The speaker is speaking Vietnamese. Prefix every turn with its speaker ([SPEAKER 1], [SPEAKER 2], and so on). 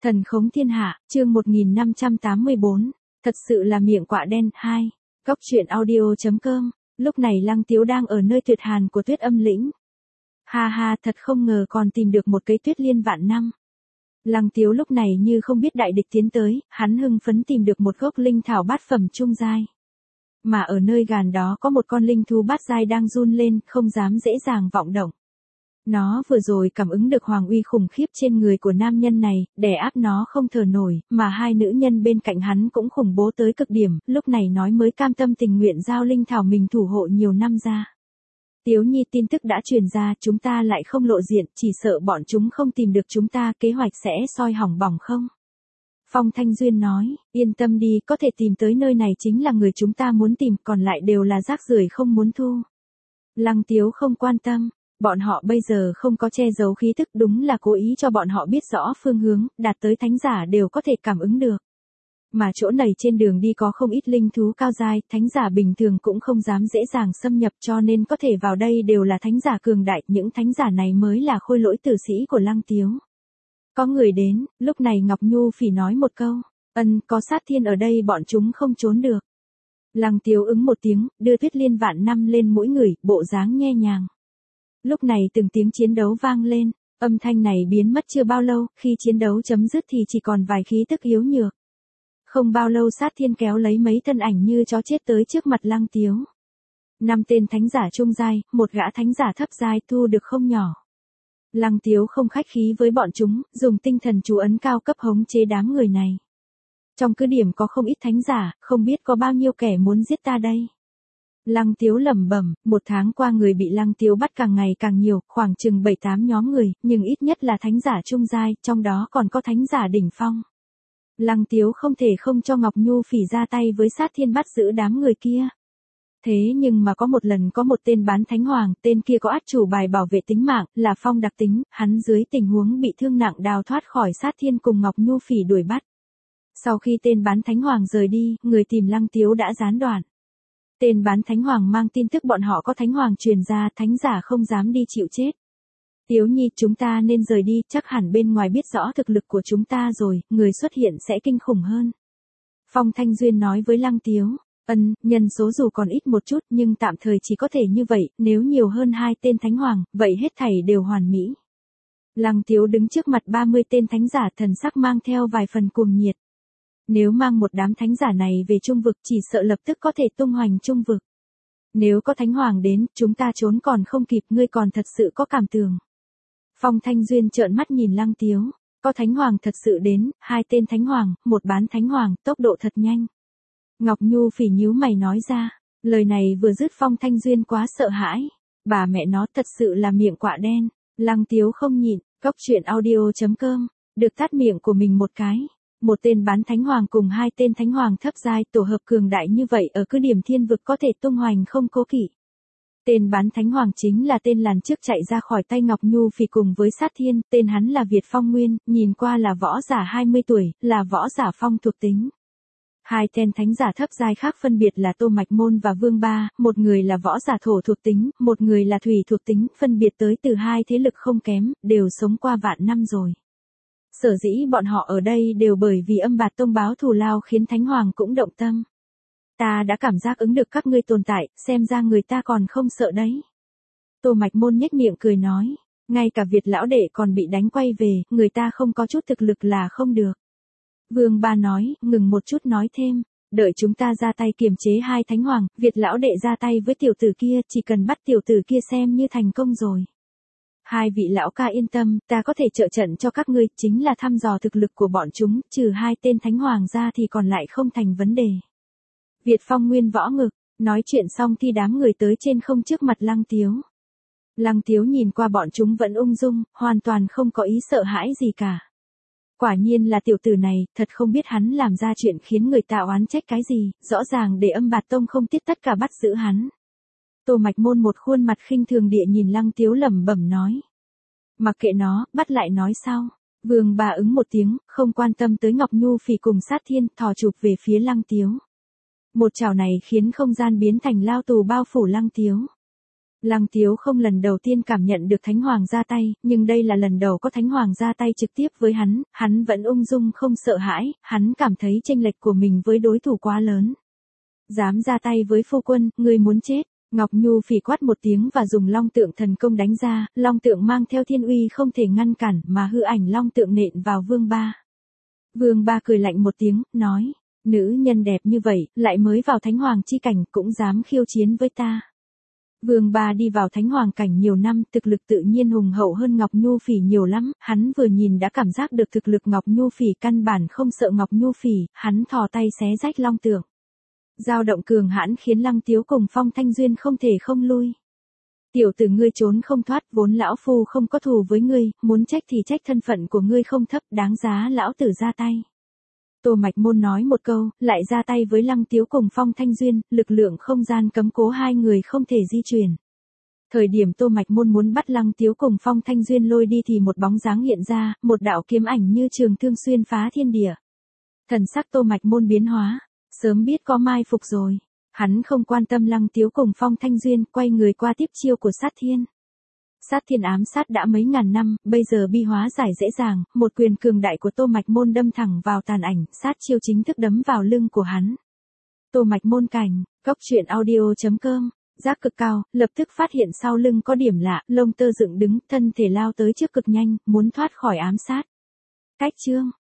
[SPEAKER 1] Thần khống thiên hạ, chương 1584, thật sự là miệng quạ đen. 2. Góc truyện audio.com. Lúc này Lăng Tiếu đang ở nơi tuyệt hàn của Tuyết Âm Lĩnh. Ha ha, thật không ngờ còn tìm được một cây tuyết liên vạn năm. Lăng Tiếu lúc này như không biết đại địch tiến tới, hắn hưng phấn tìm được một gốc linh thảo bát phẩm trung giai. Mà ở nơi gần đó có một con linh thú bát giai đang run lên, không dám dễ dàng vọng động. Nó vừa rồi cảm ứng được hoàng uy khủng khiếp trên người của nam nhân này, đè áp nó không thở nổi, mà hai nữ nhân bên cạnh hắn cũng khủng bố tới cực điểm, lúc này nói mới cam tâm tình nguyện giao linh thảo mình thủ hộ nhiều năm ra. Tiếu Nhi, tin tức đã truyền ra, chúng ta lại không lộ diện, chỉ sợ bọn chúng không tìm được chúng ta, kế hoạch sẽ soi hỏng bỏng không? Phong Thanh Duyên nói, yên tâm đi, có thể tìm tới nơi này chính là người chúng ta muốn tìm, còn lại đều là rác rưởi không muốn thu. Lăng Tiếu không quan tâm. Bọn họ bây giờ không có che giấu khí tức, đúng là cố ý cho bọn họ biết rõ phương hướng, đạt tới thánh giả đều có thể cảm ứng được. Mà chỗ này trên đường đi có không ít linh thú cao giai, thánh giả bình thường cũng không dám dễ dàng xâm nhập, cho nên có thể vào đây đều là thánh giả cường đại, những thánh giả này mới là khôi lỗi tử sĩ của Lăng Tiếu. Có người đến, lúc này Ngọc Nhu Phỉ nói một câu, có sát thiên ở đây bọn chúng không trốn được. Lăng Tiếu ứng một tiếng, đưa tuyết liên vạn năm lên mũi người, bộ dáng nhe nhàng. Lúc này từng tiếng chiến đấu vang lên, âm thanh này biến mất chưa bao lâu, khi chiến đấu chấm dứt thì chỉ còn vài khí tức yếu nhược. Không bao lâu sát thiên kéo lấy mấy thân ảnh như chó chết tới trước mặt Lăng Tiếu. 5 tên thánh giả trung giai, một gã thánh giả thấp giai, thu được không nhỏ. Lăng Tiếu không khách khí với bọn chúng, dùng tinh thần chú ấn cao cấp hống chế đám người này. Trong cứ điểm có không ít thánh giả, không biết có bao nhiêu kẻ muốn giết ta đây. Lăng Tiếu lẩm bẩm, 1 tháng qua người bị Lăng Tiếu bắt càng ngày càng nhiều, khoảng chừng 7-8 nhóm người, nhưng ít nhất là thánh giả trung giai, trong đó còn có thánh giả đỉnh phong. Lăng Tiếu không thể không cho Ngọc Nhu Phỉ ra tay với sát thiên bắt giữ đám người kia. Thế nhưng mà có một lần có một tên bán thánh hoàng, tên kia có át chủ bài bảo vệ tính mạng, là phong đặc tính, hắn dưới tình huống bị thương nặng đào thoát khỏi sát thiên cùng Ngọc Nhu Phỉ đuổi bắt. Sau khi tên bán thánh hoàng rời đi, người tìm Lăng Tiếu đã gián đoạn. Tên bán thánh hoàng mang tin tức bọn họ có thánh hoàng truyền ra, thánh giả không dám đi chịu chết. Tiếu Nhi, chúng ta nên rời đi, chắc hẳn bên ngoài biết rõ thực lực của chúng ta rồi, người xuất hiện sẽ kinh khủng hơn. Phong Thanh Duyên nói với Lăng Tiếu, nhân số dù còn ít một chút nhưng tạm thời chỉ có thể như vậy, nếu nhiều hơn 2 tên thánh hoàng, vậy hết thảy đều hoàn mỹ. Lăng Tiếu đứng trước mặt 30 tên thánh giả, thần sắc mang theo vài phần cuồng nhiệt. Nếu mang một đám thánh giả này về trung vực chỉ sợ lập tức có thể tung hoành trung vực. Nếu có thánh hoàng đến, chúng ta trốn còn không kịp, ngươi còn thật sự có cảm tưởng. Phong Thanh Duyên trợn mắt nhìn Lăng Tiếu, có thánh hoàng thật sự đến, 2 tên thánh hoàng, một bán thánh hoàng, tốc độ thật nhanh. Ngọc Nhu Phỉ nhíu mày nói ra, lời này vừa dứt Phong Thanh Duyên quá sợ hãi. Bà mẹ nó thật sự là miệng quạ đen. Lăng Tiếu không nhịn, góc truyện audio.com, được tát miệng của mình một cái. Một tên bán thánh hoàng cùng 2 tên thánh hoàng thấp giai, tổ hợp cường đại như vậy ở cứ điểm thiên vực có thể tung hoành không cố kỵ. Tên bán thánh hoàng chính là tên lần trước chạy ra khỏi tay Ngọc Nhu Phỉ cùng với sát thiên, tên hắn là Việt Phong Nguyên, nhìn qua là võ giả 20 tuổi, là võ giả phong thuộc tính. 2 tên thánh giả thấp giai khác phân biệt là Tô Mạch Môn và Vương Ba, một người là võ giả thổ thuộc tính, một người là thủy thuộc tính, phân biệt tới từ 2 thế lực không kém, đều sống qua vạn năm rồi. Sở dĩ bọn họ ở đây đều bởi vì Âm Bạt Tông báo thù lao khiến Thánh Hoàng cũng động tâm. Ta đã cảm giác ứng được các ngươi tồn tại, xem ra người ta còn không sợ đấy. Tô Mạch Môn nhếch miệng cười nói, ngay cả Việt lão đệ còn bị đánh quay về, người ta không có chút thực lực là không được. Vương Ba nói, ngừng một chút nói thêm, đợi chúng ta ra tay kiềm chế 2 Thánh Hoàng, Việt lão đệ ra tay với tiểu tử kia, chỉ cần bắt tiểu tử kia xem như thành công rồi. 2 vị lão ca yên tâm, ta có thể trợ trận cho các ngươi, chính là thăm dò thực lực của bọn chúng, trừ 2 tên thánh hoàng ra thì còn lại không thành vấn đề. Việt Phong Nguyên võ ngực, nói chuyện xong thì đám người tới trên không trước mặt Lăng Tiếu. Lăng Tiếu nhìn qua bọn chúng vẫn ung dung, hoàn toàn không có ý sợ hãi gì cả. Quả nhiên là tiểu tử này, thật không biết hắn làm ra chuyện khiến người ta oán trách cái gì, rõ ràng để Âm Bạt Tông không tiếc tất cả bắt giữ hắn. Tô Mạch Môn một khuôn mặt khinh thường địa nhìn Lăng Tiếu lẩm bẩm nói. Mặc kệ nó, bắt lại nói sau. Vương Bà ứng một tiếng, không quan tâm tới Ngọc Nhu Phỉ cùng sát thiên, thò chụp về phía Lăng Tiếu. Một chảo này khiến không gian biến thành lao tù bao phủ Lăng Tiếu. Lăng Tiếu không lần đầu tiên cảm nhận được Thánh Hoàng ra tay, nhưng đây là lần đầu có Thánh Hoàng ra tay trực tiếp với hắn vẫn ung dung không sợ hãi, hắn cảm thấy chênh lệch của mình với đối thủ quá lớn. Dám ra tay với phu quân, ngươi muốn chết. Ngọc Nhu phỉ quát một tiếng và dùng long tượng thần công đánh ra, long tượng mang theo thiên uy không thể ngăn cản mà hư ảnh long tượng nện vào Vương Ba. Vương Ba cười lạnh một tiếng, nói, nữ nhân đẹp như vậy, lại mới vào Thánh Hoàng chi cảnh cũng dám khiêu chiến với ta. Vương Ba đi vào Thánh Hoàng cảnh nhiều năm, thực lực tự nhiên hùng hậu hơn Ngọc Nhu phỉ nhiều lắm, hắn vừa nhìn đã cảm giác được thực lực Ngọc Nhu phỉ căn bản không sợ Ngọc Nhu phỉ, hắn thò tay xé rách long tượng. Dao động cường hãn khiến Lăng Tiếu cùng Phong Thanh Duyên không thể không lui. Tiểu tử ngươi trốn không thoát, vốn lão phu không có thù với ngươi, muốn trách thì trách thân phận của ngươi không thấp, đáng giá lão tử ra tay. Tô Mạch Môn nói một câu, lại ra tay với Lăng Tiếu cùng Phong Thanh Duyên, lực lượng không gian cấm cố hai người không thể di chuyển. Thời điểm Tô Mạch Môn muốn bắt Lăng Tiếu cùng Phong Thanh Duyên lôi đi thì một bóng dáng hiện ra, một đạo kiếm ảnh như trường thương xuyên phá thiên địa. Thần sắc Tô Mạch Môn biến hóa, sớm biết có mai phục rồi. Hắn không quan tâm Lăng Tiếu cùng Phong Thanh Duyên, quay người qua tiếp chiêu của sát thiên. Sát thiên ám sát đã mấy ngàn năm, bây giờ bi hóa giải dễ dàng, một quyền cường đại của Tô Mạch Môn đâm thẳng vào tàn ảnh, sát chiêu chính thức đấm vào lưng của hắn. Tô Mạch Môn cảnh, goctruyện.audio.com, giác cực cao, lập tức phát hiện sau lưng có điểm lạ, lông tơ dựng đứng, thân thể lao tới trước cực nhanh, muốn thoát khỏi ám sát. Cách chương